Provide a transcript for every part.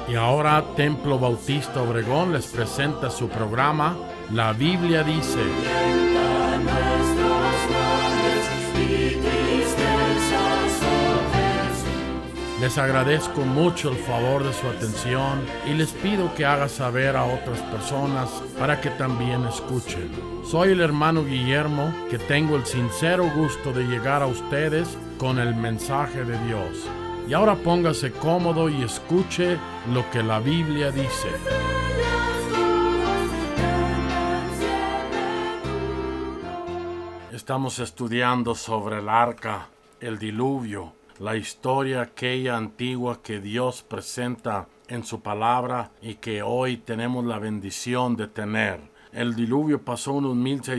Y ahora Templo Bautista Obregón les presenta su programa La Biblia dice. Les agradezco mucho el favor de su atención y les pido que haga saber a otras personas para que también escuchen. Soy el hermano Guillermo, que tengo el sincero gusto de llegar a ustedes con el mensaje de Dios. Y ahora póngase cómodo y escuche lo que la Biblia dice. Estamos estudiando sobre el arca, el diluvio, la historia aquella antigua que Dios presenta en su palabra y que hoy tenemos la bendición de tener. El diluvio pasó unos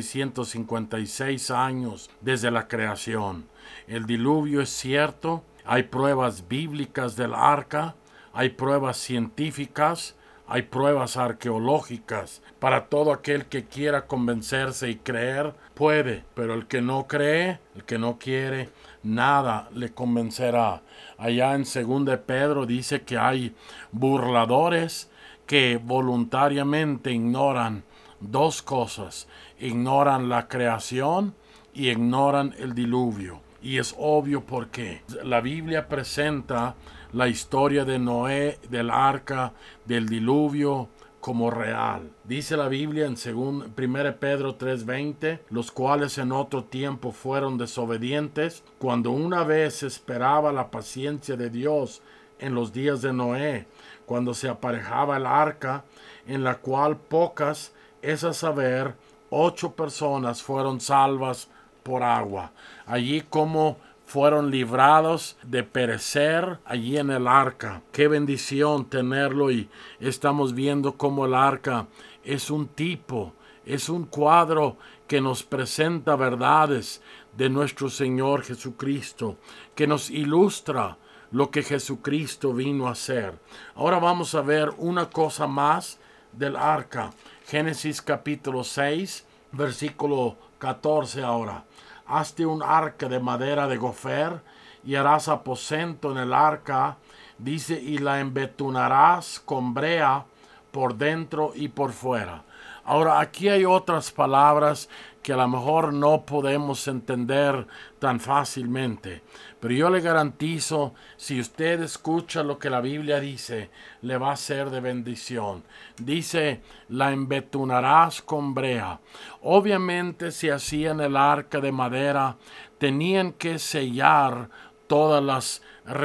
1656 años desde la creación. El diluvio es cierto, hay pruebas bíblicas del arca, hay pruebas científicas, hay pruebas arqueológicas. Para todo aquel que quiera convencerse y creer, puede, pero el que no cree, el que no quiere, nada le convencerá. Allá en 2 Pedro dice que hay burladores que voluntariamente ignoran dos cosas: ignoran la creación y ignoran el diluvio. Y es obvio por qué. La Biblia presenta la historia de Noé, del arca, del diluvio como real. Dice la Biblia en 1 Pedro 3:20, los cuales en otro tiempo fueron desobedientes, cuando una vez esperaba la paciencia de Dios en los días de Noé, cuando se aparejaba el arca, en la cual pocas, es a saber, 8 personas fueron salvas por agua. Allí como fueron librados de perecer allí en el arca. Qué bendición tenerlo, y estamos viendo cómo el arca es un tipo, es un cuadro que nos presenta verdades de nuestro Señor Jesucristo, que nos ilustra lo que Jesucristo vino a hacer. Ahora vamos a ver una cosa más del arca. Génesis capítulo 6, versículo 14 ahora. Hazte un arca de madera de gofer y harás aposento en el arca, dice, y la embetunarás con brea por dentro y por fuera. Ahora, aquí hay otras palabras que a lo mejor no podemos entender tan fácilmente, pero yo le garantizo, si usted escucha lo que la Biblia dice, le va a ser de bendición. Dice, la embetunarás con brea. Obviamente, si hacían el arca de madera, tenían que sellar todas las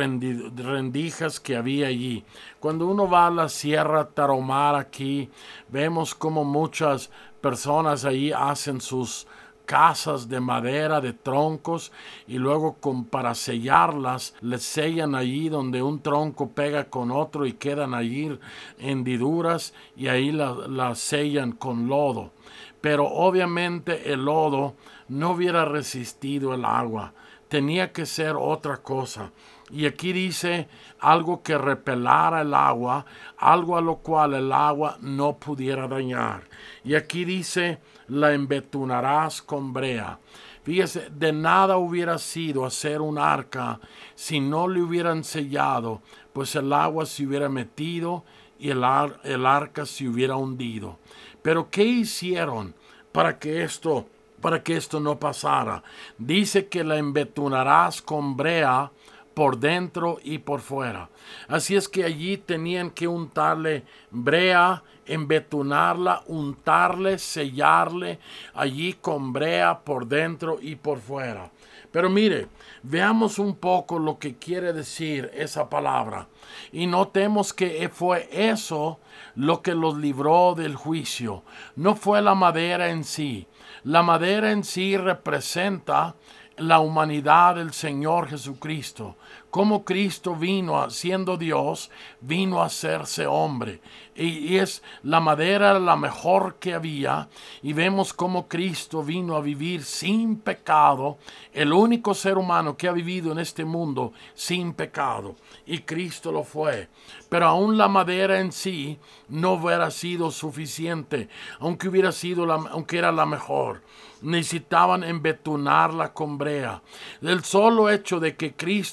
rendijas que había allí. Cuando uno va a la Sierra Tarahumara aquí, vemos como muchas personas ahí hacen sus casas de madera, de troncos, y luego para sellarlas, les sellan allí donde un tronco pega con otro y quedan allí hendiduras, y ahí las sellan con lodo. Pero obviamente el lodo no hubiera resistido el agua. Tenía que ser otra cosa. Y aquí dice algo que repelara el agua, algo a lo cual el agua no pudiera dañar. Y aquí dice, la embetunarás con brea. Fíjese, de nada hubiera sido hacer un arca si no le hubieran sellado, pues el agua se hubiera metido y el arca se hubiera hundido. Pero ¿qué hicieron para que esto no pasara? Dice que la embetunarás con brea por dentro y por fuera. Así es que allí tenían que untarle brea, embetunarla, untarle, sellarle allí con brea por dentro y por fuera. Pero mire, veamos un poco lo que quiere decir esa palabra. Y notemos que fue eso lo que los libró del juicio. No fue la madera en sí. La madera en sí representa la humanidad del Señor Jesucristo. Como Cristo vino, siendo Dios, vino a hacerse hombre. Y es la madera la mejor que había. Y vemos cómo Cristo vino a vivir sin pecado. El único ser humano que ha vivido en este mundo sin pecado. Y Cristo lo fue. Pero aún la madera en sí no hubiera sido suficiente. Aunque era la mejor. Necesitaban embetunarla con brea. El solo hecho de que Cristo viniera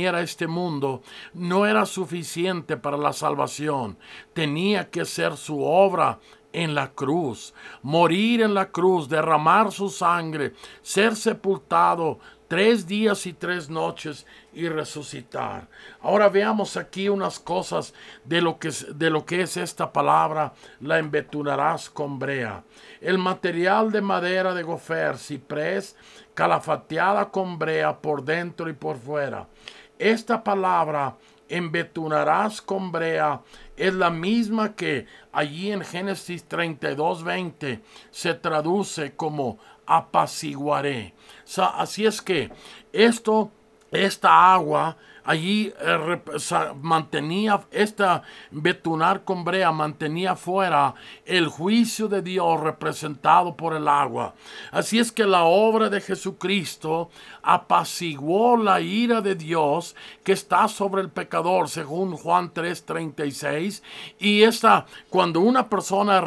trajera a este mundo no era suficiente para la salvación. Tenía que ser su obra en la cruz, morir en la cruz, derramar su sangre, ser sepultado 3 días y 3 noches y resucitar. Ahora veamos aquí unas cosas de lo que es esta palabra, la embetunarás con brea. El material de madera de gofer, ciprés, calafateada con brea por dentro y por fuera. Esta palabra embetunarás con brea es la misma que allí en Génesis 32:20 se traduce como apaciguaré. Así es que esta agua allí mantenía, esta betunar con brea mantenía fuera el juicio de Dios representado por el agua. Así es que la obra de Jesucristo apaciguó la ira de Dios que está sobre el pecador, según Juan 3:36. Y cuando una persona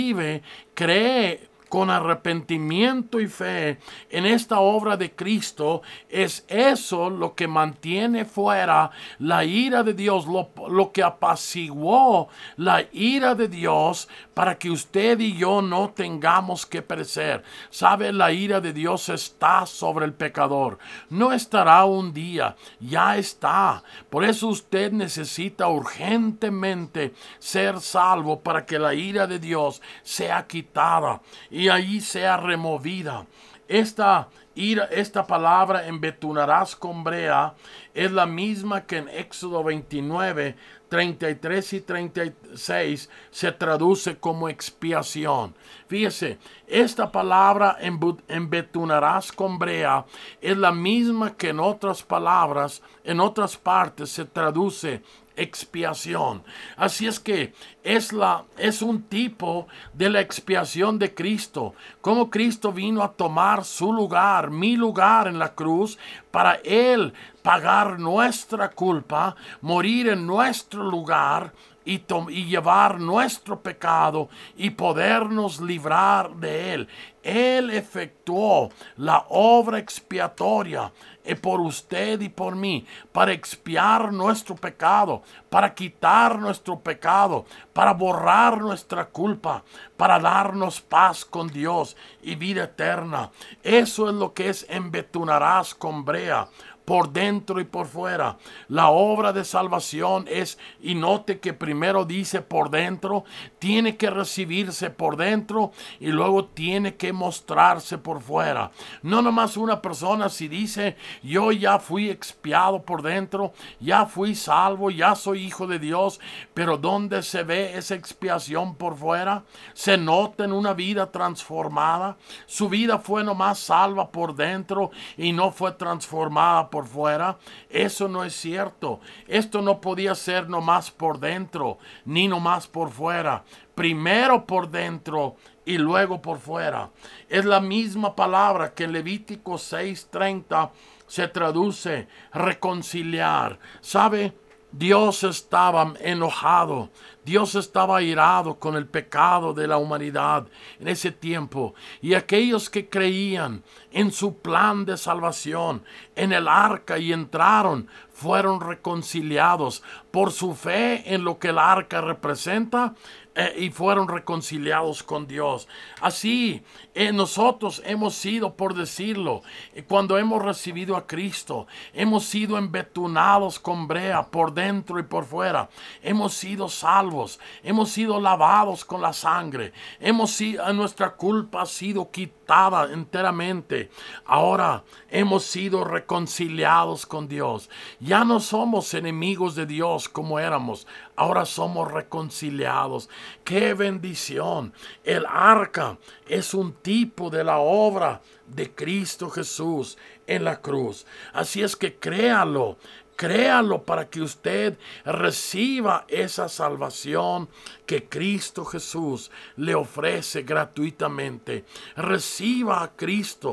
cree con arrepentimiento y fe en esta obra de Cristo, es eso lo que mantiene fuera la ira de Dios, lo que apaciguó la ira de Dios para que usted y yo no tengamos que perecer. ¿Sabe? La ira de Dios está sobre el pecador. No estará un día, ya está. Por eso usted necesita urgentemente ser salvo para que la ira de Dios sea quitada y ahí sea removida. Esta palabra embetunarás con brea es la misma que en Éxodo 29:33 y 36 se traduce como expiación. Fíjese, esta palabra embetunarás con brea es la misma que en otras partes se traduce expiación. Así es que es un tipo de la expiación de Cristo, como Cristo vino a tomar su lugar, mi lugar en la cruz, para Él pagar nuestra culpa, morir en nuestro lugar y llevar nuestro pecado y podernos librar de él. Él efectuó la obra expiatoria por usted y por mí, para expiar nuestro pecado, para quitar nuestro pecado, para borrar nuestra culpa, para darnos paz con Dios y vida eterna. Eso es lo que es embetunarás con brea, por dentro y por fuera. La obra de salvación y note que primero dice por dentro, tiene que recibirse por dentro y luego tiene que mostrarse por fuera. No nomás una persona si dice, yo ya fui expiado por dentro, ya fui salvo, ya soy hijo de Dios, pero ¿dónde se ve esa expiación por fuera? Se nota en una vida transformada. Su vida fue nomás salva por dentro y no fue transformada por fuera. Eso no es cierto. Esto no podía ser nomás por dentro ni nomás por fuera. Primero por dentro y luego por fuera. Es la misma palabra que en Levítico 6:30 se traduce reconciliar. ¿Sabe? Dios estaba enojado, Dios estaba airado con el pecado de la humanidad en ese tiempo, y aquellos que creían en su plan de salvación, en el arca y entraron, fueron reconciliados por su fe en lo que el arca representa, y fueron reconciliados con Dios. Así nosotros hemos sido, por decirlo, cuando hemos recibido a Cristo, hemos sido embetunados con brea por dentro y por fuera. Hemos sido salvos, hemos sido lavados con la sangre, nuestra culpa ha sido quitada enteramente. Ahora hemos sido reconciliados con Dios. Ya no somos enemigos de Dios como éramos. Ahora somos reconciliados. ¡Qué bendición! El arca es un tipo de la obra de Cristo Jesús en la cruz. Así es que créalo para que usted reciba esa salvación que Cristo Jesús le ofrece gratuitamente. Reciba a Cristo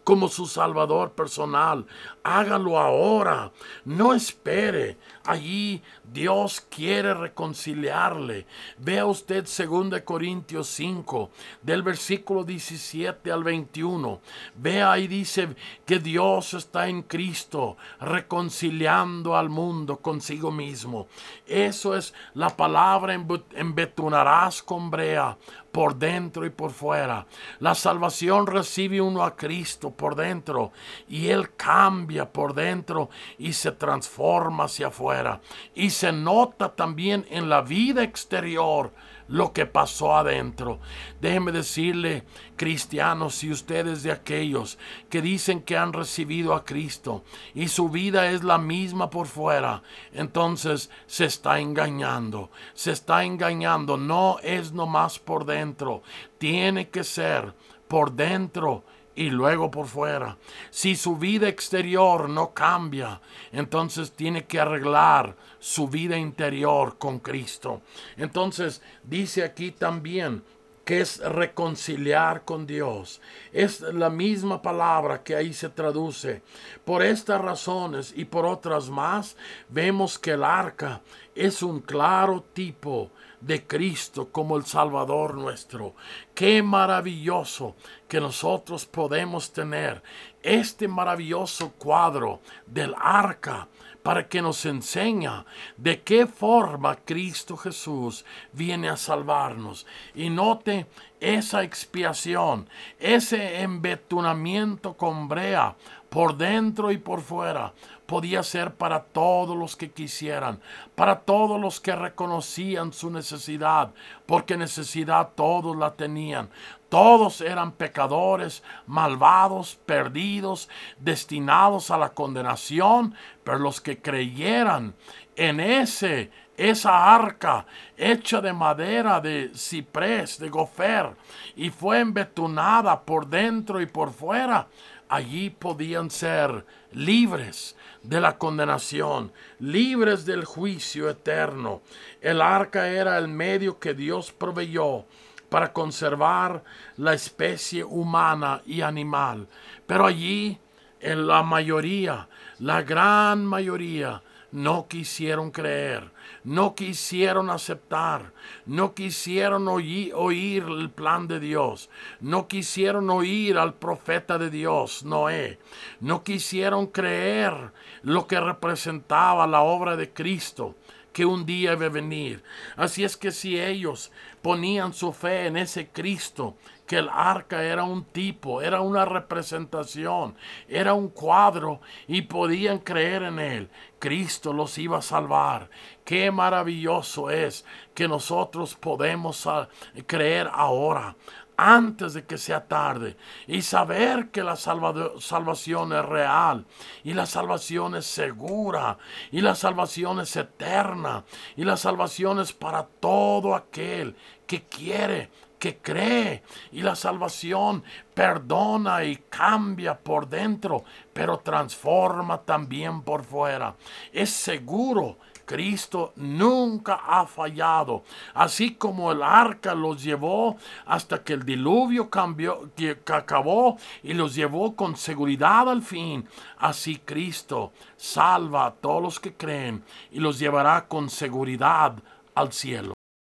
como su Salvador personal. Hágalo ahora. No espere. Allí Dios quiere reconciliarle. Vea usted 2 Corintios 5, del versículo 17 al 21. Vea ahí dice que Dios está en Cristo reconciliando al mundo consigo mismo. Eso es la palabra embetunarás con brea por dentro y por fuera. La salvación recibe uno a Cristo por dentro y Él cambia por dentro y se transforma hacia afuera. Y se nota también en la vida exterior lo que pasó adentro. Déjeme decirle, cristianos, si ustedes de aquellos que dicen que han recibido a Cristo y su vida es la misma por fuera, entonces se está engañando. Se está engañando. No es nomás por dentro. Tiene que ser por dentro y luego por fuera. Si su vida exterior no cambia, entonces tiene que arreglar su vida interior con Cristo. Entonces dice aquí también que es reconciliar con Dios. Es la misma palabra que ahí se traduce. Por estas razones y por otras más, vemos que el arca es un claro tipo de Cristo como el Salvador nuestro. Qué maravilloso que nosotros podemos tener este maravilloso cuadro del arca para que nos enseña de qué forma Cristo Jesús viene a salvarnos. Y note esa expiación, ese embetunamiento con brea por dentro y por fuera, podía ser para todos los que quisieran, para todos los que reconocían su necesidad, porque necesidad todos la tenían. Todos eran pecadores, malvados, perdidos, destinados a la condenación, pero los que creyeran en esa arca hecha de madera de ciprés, de gofer, y fue embetunada por dentro y por fuera, allí podían ser libres de la condenación, libres del juicio eterno. El arca era el medio que Dios proveyó para conservar la especie humana y animal. Pero allí, en la mayoría, la gran mayoría, no quisieron creer, no quisieron aceptar, no quisieron oír el plan de Dios, no quisieron oír al profeta de Dios, Noé, no quisieron creer lo que representaba la obra de Cristo, que un día iba a venir. Así es que si ellos ponían su fe en ese Cristo, que el arca era un tipo, era una representación, era un cuadro, y podían creer en él, Cristo los iba a salvar. Qué maravilloso es que nosotros podemos creer ahora, antes de que sea tarde, y saber que la salvación es real, y la salvación es segura, y la salvación es eterna, y la salvación es para todo aquel que quiere, que cree, y la salvación perdona y cambia por dentro, pero transforma también por fuera. Es seguro. Cristo nunca ha fallado. Así como el arca los llevó hasta que el diluvio acabó y los llevó con seguridad al fin, así Cristo salva a todos los que creen y los llevará con seguridad al cielo.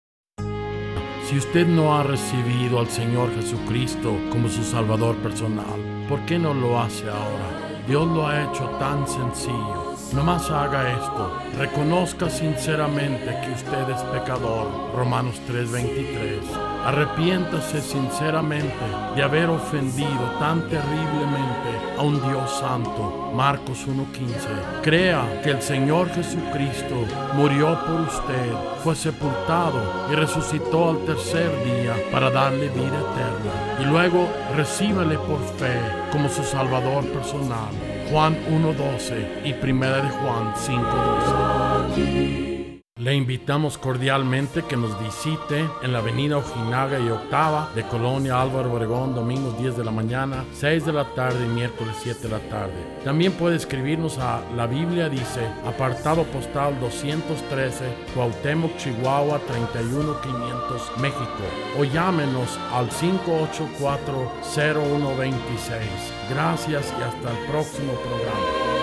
Si usted no ha recibido al Señor Jesucristo como su Salvador personal, ¿por qué no lo hace ahora? Dios lo ha hecho tan sencillo. Nomás haga esto. Reconozca sinceramente que usted es pecador. Romanos 3:23. Arrepiéntase sinceramente de haber ofendido tan terriblemente a un Dios santo. Marcos 1:15. Crea que el Señor Jesucristo murió por usted, fue sepultado y resucitó al tercer día para darle vida eterna. Y luego recíbale por fe como su Salvador personal. Juan 1:12 y 1 de Juan 5:12. Le invitamos cordialmente que nos visite en la avenida Ojinaga y Octava de Colonia Álvaro Obregón, domingos 10 de la mañana, 6 de la tarde y miércoles 7 de la tarde. También puede escribirnos a La Biblia Dice, apartado postal 213, Cuauhtémoc, Chihuahua 31500, México, o llámenos al 584-0126. Gracias y hasta el próximo programa.